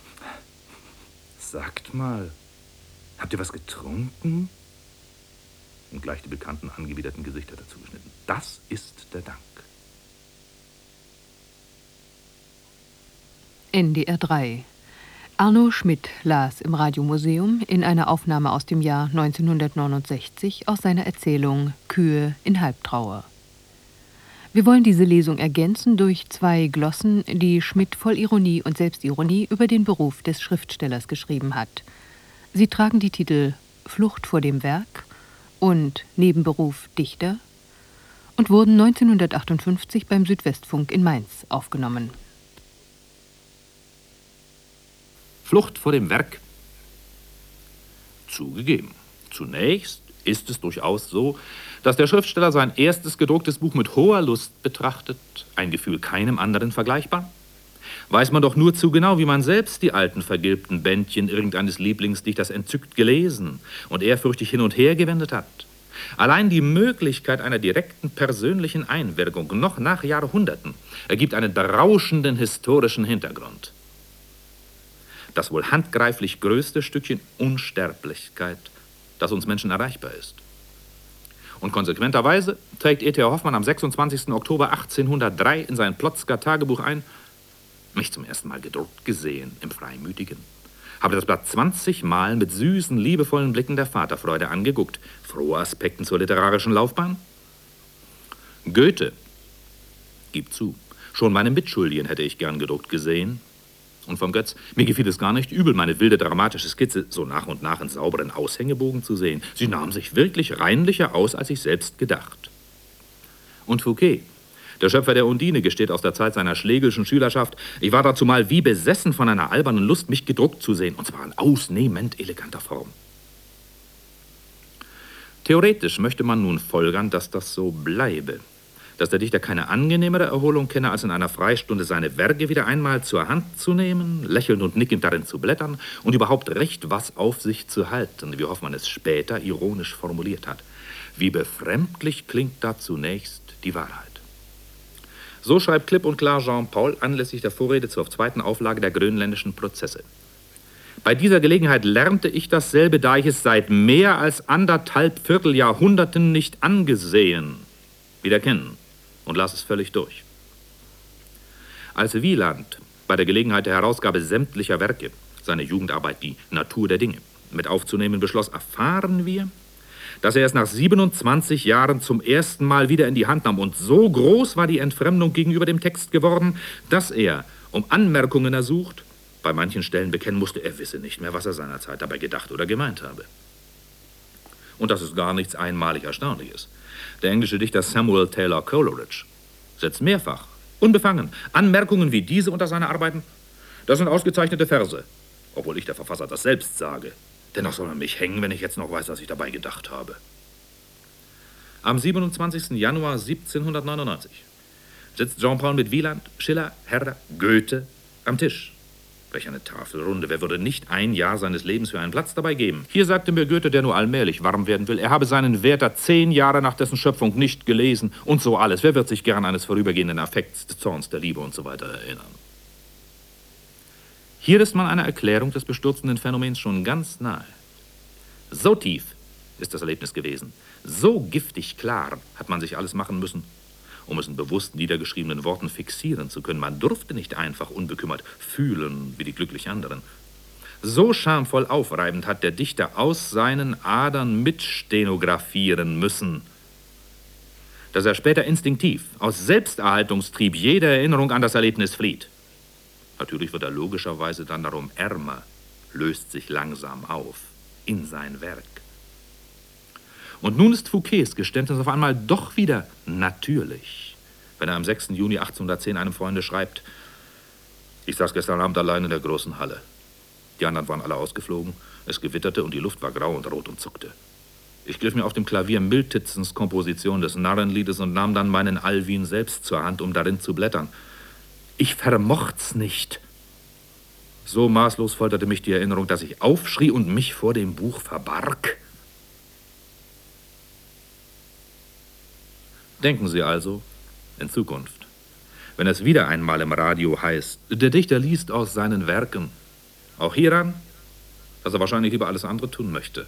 Sagt mal, habt ihr was getrunken? Und gleich die bekannten angewiderten Gesichter dazu geschnitten. Das ist der Dank. N D R drei. Arno Schmidt las im Radiomuseum in einer Aufnahme aus dem Jahr neunzehnhundertneunundsechzig aus seiner Erzählung Kühe in Halbtrauer. Wir wollen diese Lesung ergänzen durch zwei Glossen, die Schmidt voll Ironie und Selbstironie über den Beruf des Schriftstellers geschrieben hat. Sie tragen die Titel Flucht vor dem Werk und Nebenberuf Dichter und wurden neunzehnhundertachtundfünfzig beim Südwestfunk in Mainz aufgenommen. Flucht vor dem Werk Zugegeben. Zunächst ist es durchaus so, dass der Schriftsteller sein erstes gedrucktes Buch mit hoher Lust betrachtet, ein Gefühl keinem anderen vergleichbar. Weiß man doch nur zu genau, wie man selbst die alten vergilbten Bändchen irgendeines Lieblingsdichters entzückt gelesen und ehrfürchtig hin und her gewendet hat. Allein die Möglichkeit einer direkten persönlichen Einwirkung, noch nach Jahrhunderten, ergibt einen berauschenden historischen Hintergrund. Das wohl handgreiflich größte Stückchen Unsterblichkeit, das uns Menschen erreichbar ist. Und konsequenterweise trägt E T H Hoffmann am sechsundzwanzigsten Oktober achtzehnhundertdrei in sein Plotzker Tagebuch ein: mich zum ersten Mal gedruckt gesehen im Freimütigen. Habe das Blatt zwanzig Mal mit süßen, liebevollen Blicken der Vaterfreude angeguckt. Frohe Aspekten zur literarischen Laufbahn? Goethe, gib zu, schon meine Mitschuldigen hätte ich gern gedruckt gesehen. Und vom Götz, mir gefiel es gar nicht übel, meine wilde dramatische Skizze so nach und nach in sauberen Aushängebogen zu sehen. Sie nahm sich wirklich reinlicher aus, als ich selbst gedacht. Und Fouquet, der Schöpfer der Undine, gesteht aus der Zeit seiner schlegelschen Schülerschaft: ich war dazu mal wie besessen von einer albernen Lust, mich gedruckt zu sehen, und zwar in ausnehmend eleganter Form. Theoretisch möchte man nun folgern, dass das so bleibe, dass der Dichter keine angenehmere Erholung kenne, als in einer Freistunde seine Werke wieder einmal zur Hand zu nehmen, lächelnd und nickend darin zu blättern und überhaupt recht was auf sich zu halten, wie Hoffmann es später ironisch formuliert hat. Wie befremdlich klingt da zunächst die Wahrheit. So schreibt klipp und klar Jean-Paul anlässlich der Vorrede zur zweiten Auflage der Grönländischen Prozesse. Bei dieser Gelegenheit lernte ich dasselbe, da ich es seit mehr als anderthalb Vierteljahrhunderten nicht angesehen, wieder kennen und las es völlig durch. Als Wieland bei der Gelegenheit der Herausgabe sämtlicher Werke, seine Jugendarbeit Die Natur der Dinge, mit aufzunehmen beschloss, erfahren wir, dass er es nach siebenundzwanzig Jahren zum ersten Mal wieder in die Hand nahm. Und so groß war die Entfremdung gegenüber dem Text geworden, dass er, um Anmerkungen ersucht, bei manchen Stellen bekennen musste, er wisse nicht mehr, was er seinerzeit dabei gedacht oder gemeint habe. Und das ist gar nichts einmalig Erstaunliches. Der englische Dichter Samuel Taylor Coleridge setzt mehrfach, unbefangen, Anmerkungen wie diese unter seine Arbeiten. Das sind ausgezeichnete Verse, obwohl ich, der Verfasser, das selbst sage. Dennoch soll man mich hängen, wenn ich jetzt noch weiß, was ich dabei gedacht habe. Am siebenundzwanzigsten Januar siebzehnhundertneunundneunzig sitzt Jean-Paul mit Wieland, Schiller, Herder, Goethe am Tisch. Welch eine Tafelrunde, wer würde nicht ein Jahr seines Lebens für einen Platz dabei geben? Hier sagte mir Goethe, der nur allmählich warm werden will, er habe seinen Werther zehn Jahre nach dessen Schöpfung nicht gelesen und so alles. Wer wird sich gern eines vorübergehenden Affekts, des Zorns, der Liebe und so weiter erinnern? Hier ist man einer Erklärung des bestürzenden Phänomens schon ganz nahe. So tief ist das Erlebnis gewesen, so giftig klar hat man sich alles machen müssen, um es in bewusst niedergeschriebenen Worten fixieren zu können. Man durfte nicht einfach unbekümmert fühlen wie die glücklich anderen. So schamvoll aufreibend hat der Dichter aus seinen Adern mitstenografieren müssen, dass er später instinktiv, aus Selbsterhaltungstrieb jede Erinnerung an das Erlebnis flieht. Natürlich wird er logischerweise dann darum ärmer, löst sich langsam auf in sein Werk. Und nun ist Fouquets Geständnis auf einmal doch wieder natürlich, wenn er am sechsten Juni achtzehnhundertzehn einem Freunde schreibt: ich saß gestern Abend allein in der großen Halle. Die anderen waren alle ausgeflogen, es gewitterte und die Luft war grau und rot und zuckte. Ich griff mir auf dem Klavier Miltitzens Komposition des Narrenliedes und nahm dann meinen Alwin selbst zur Hand, um darin zu blättern. Ich vermocht's nicht. So maßlos folterte mich die Erinnerung, dass ich aufschrie und mich vor dem Buch verbarg. Denken Sie also in Zukunft, wenn es wieder einmal im Radio heißt, der Dichter liest aus seinen Werken, auch hieran, dass er wahrscheinlich lieber alles andere tun möchte.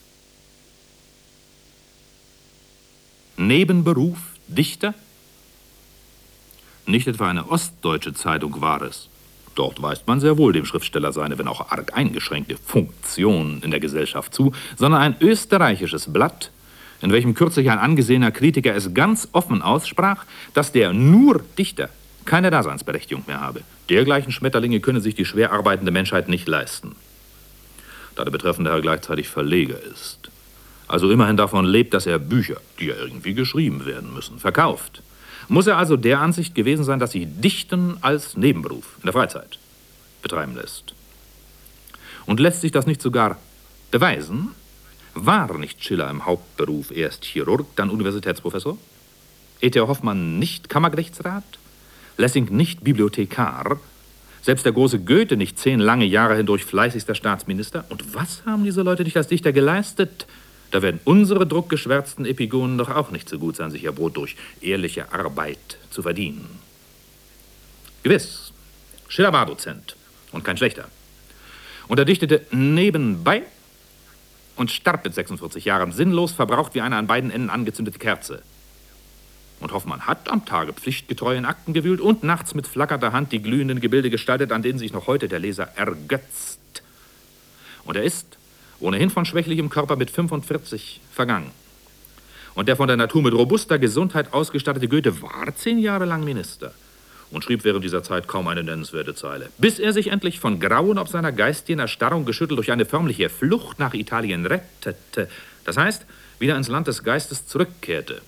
Nebenberuf Dichter? Nicht etwa eine ostdeutsche Zeitung war es. Dort weist man sehr wohl dem Schriftsteller seine, wenn auch arg eingeschränkte Funktion in der Gesellschaft zu, sondern ein österreichisches Blatt, in welchem kürzlich ein angesehener Kritiker es ganz offen aussprach, dass der nur Dichter keine Daseinsberechtigung mehr habe. Dergleichen Schmetterlinge könne sich die schwer arbeitende Menschheit nicht leisten. Da der betreffende Herr gleichzeitig Verleger ist, also immerhin davon lebt, dass er Bücher, die ja irgendwie geschrieben werden müssen, verkauft, muss er also der Ansicht gewesen sein, dass sich Dichten als Nebenberuf in der Freizeit betreiben lässt. Und lässt sich das nicht sogar Beweisen? War nicht Schiller im Hauptberuf erst Chirurg, dann Universitätsprofessor? E T Hoffmann nicht Kammergerichtsrat? Lessing nicht Bibliothekar? Selbst der große Goethe nicht zehn lange Jahre hindurch fleißigster Staatsminister? Und was haben diese Leute nicht als Dichter geleistet? Da werden unsere druckgeschwärzten Epigonen doch auch nicht so gut sein, sich ihr Brot durch ehrliche Arbeit zu verdienen. Gewiss, Schiller war Dozent und kein schlechter. Und er dichtete nebenbei und starb mit sechsundvierzig Jahren, sinnlos verbraucht wie eine an beiden Enden angezündete Kerze. Und Hoffmann hat am Tage pflichtgetreu in Akten gewühlt und nachts mit flackernder Hand die glühenden Gebilde gestaltet, an denen sich noch heute der Leser ergötzt. Und er ist ohnehin von schwächlichem Körper mit fünfundvierzig vergangen. Und der von der Natur mit robuster Gesundheit ausgestattete Goethe war zehn Jahre lang Minister und schrieb während dieser Zeit kaum eine nennenswerte Zeile, bis er sich endlich von Grauen ob seiner geistigen Erstarrung geschüttelt durch eine förmliche Flucht nach Italien rettete. Das heißt, wieder ins Land des Geistes zurückkehrte.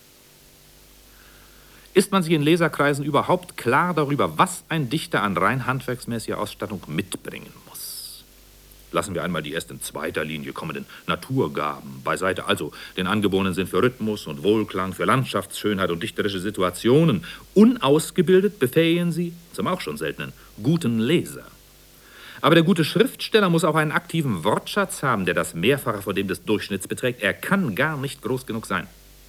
Ist man sich in Leserkreisen überhaupt klar darüber, was ein Dichter an rein handwerksmäßiger Ausstattung mitbringen muss? Lassen wir einmal die erst in zweiter Linie kommenden Naturgaben beiseite, also den angeborenen Sinn für Rhythmus und Wohlklang, für Landschaftsschönheit und dichterische Situationen. Unausgebildet befähigen sie zum auch schon seltenen guten Leser. Aber der gute Schriftsteller muss auch einen aktiven Wortschatz haben, der das Mehrfache von dem des Durchschnitts beträgt. Er kann gar nicht groß genug sein.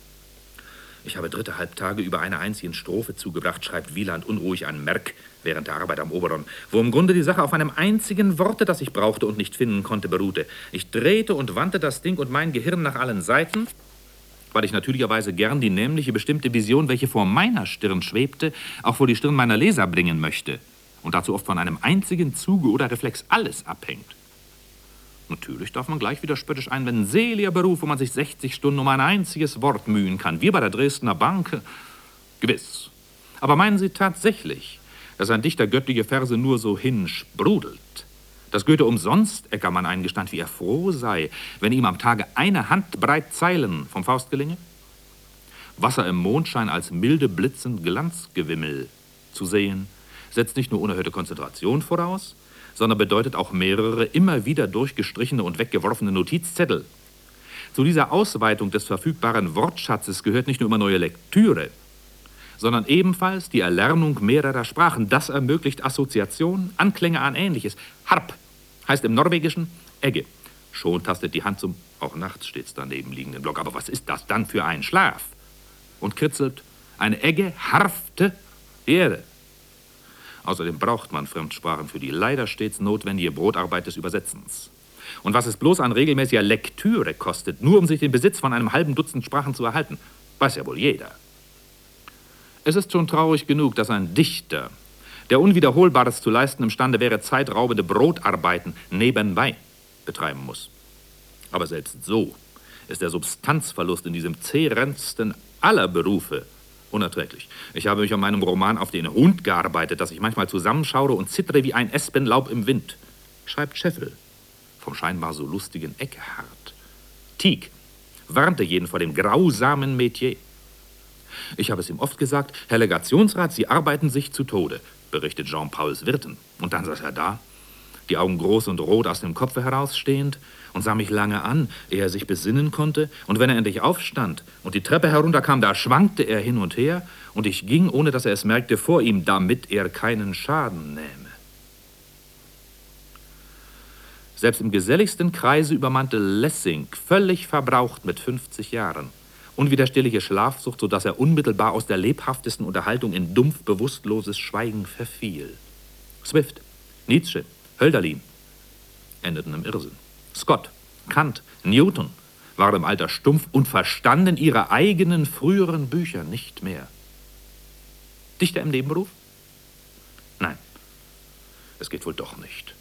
Ich habe dritte Halbtage über einer einzigen Strophe zugebracht, schreibt Wieland unruhig an Merck während der Arbeit am Oberon, wo im Grunde die Sache auf einem einzigen Worte, das ich brauchte und nicht finden konnte, beruhte. Ich drehte und wandte das Ding und mein Gehirn nach allen Seiten, weil ich natürlicherweise gern die nämliche bestimmte Vision, welche vor meiner Stirn schwebte, auch vor die Stirn meiner Leser bringen möchte und dazu oft von einem einzigen Zuge oder Reflex alles abhängt. Natürlich darf man gleich wieder spöttisch einwenden, seliger Beruf, wo man sich sechzig Stunden um ein einziges Wort mühen kann, wie bei der Dresdner Bank. Gewiss. Aber meinen Sie tatsächlich, dass ein Dichter göttliche Verse nur so hinsprudelt? Dass Goethe umsonst Eckermann eingestand, wie er froh sei, wenn ihm am Tage eine Handbreit Zeilen vom Faust gelinge? Wasser im Mondschein als milde blitzend Glanzgewimmel zu sehen, setzt nicht nur unerhörte Konzentration voraus, sondern bedeutet auch mehrere immer wieder durchgestrichene und weggeworfene Notizzettel. Zu dieser Ausweitung des verfügbaren Wortschatzes gehört nicht nur immer neue Lektüre, sondern ebenfalls die Erlernung mehrerer Sprachen. Das ermöglicht Assoziation, Anklänge an Ähnliches. Harp heißt im Norwegischen Egge. Schon tastet die Hand zum, auch nachts stets daneben liegenden Block. Aber was ist das dann für ein Schlaf? Und kritzelt, eine Egge harfte die Erde. Außerdem braucht man Fremdsprachen für die leider stets notwendige Brotarbeit des Übersetzens. Und was es bloß an regelmäßiger Lektüre kostet, nur um sich den Besitz von einem halben Dutzend Sprachen zu erhalten, weiß ja wohl jeder. Es ist schon traurig genug, dass ein Dichter, der Unwiederholbares zu leisten imstande wäre, zeitraubende Brotarbeiten nebenbei betreiben muss. Aber selbst so ist der Substanzverlust in diesem zehrendsten aller Berufe unerträglich. Ich habe mich an meinem Roman auf den Hund gearbeitet, dass ich manchmal zusammenschaue und zittere wie ein Espenlaub im Wind, schreibt Scheffel vom scheinbar so lustigen Eckhardt. Tieck warnte jeden vor dem grausamen Metier. Ich habe es ihm oft gesagt, Herr Legationsrat, Sie arbeiten sich zu Tode, berichtet Jean-Pauls Wirten. Und dann saß er da, die Augen groß und rot aus dem Kopfe herausstehend, und sah mich lange an, ehe er sich besinnen konnte. Und wenn er endlich aufstand und die Treppe herunterkam, da schwankte er hin und her, und ich ging, ohne dass er es merkte, vor ihm, damit er keinen Schaden nähme. Selbst im geselligsten Kreise übermannte Lessing, völlig verbraucht mit fünfzig Jahren, unwiderstehliche Schlafsucht, sodass er unmittelbar aus der lebhaftesten Unterhaltung in dumpf bewusstloses Schweigen verfiel. Swift, Nietzsche, Hölderlin endeten im Irrsinn. Scott, Kant, Newton waren im Alter stumpf und verstanden ihre eigenen früheren Bücher nicht mehr. Dichter im Nebenberuf? Nein, es geht wohl doch nicht.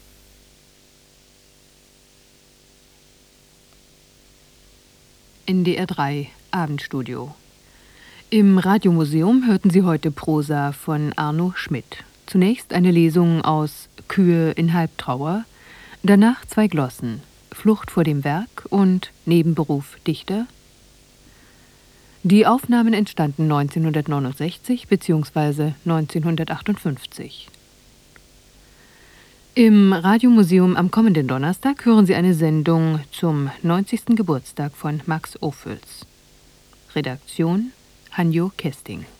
N D R drei Abendstudio. Im Radiomuseum hörten Sie heute Prosa von Arno Schmidt. Zunächst eine Lesung aus Kühe in Halbtrauer, danach zwei Glossen, Flucht vor dem Werk und Nebenberuf Dichter. Die Aufnahmen entstanden neunzehnhundertneunundsechzig bzw. neunzehnhundertachtundfünfzig. Im Radiomuseum am kommenden Donnerstag hören Sie eine Sendung zum neunzigsten Geburtstag von Max Ophüls. Redaktion Hanjo Kesting.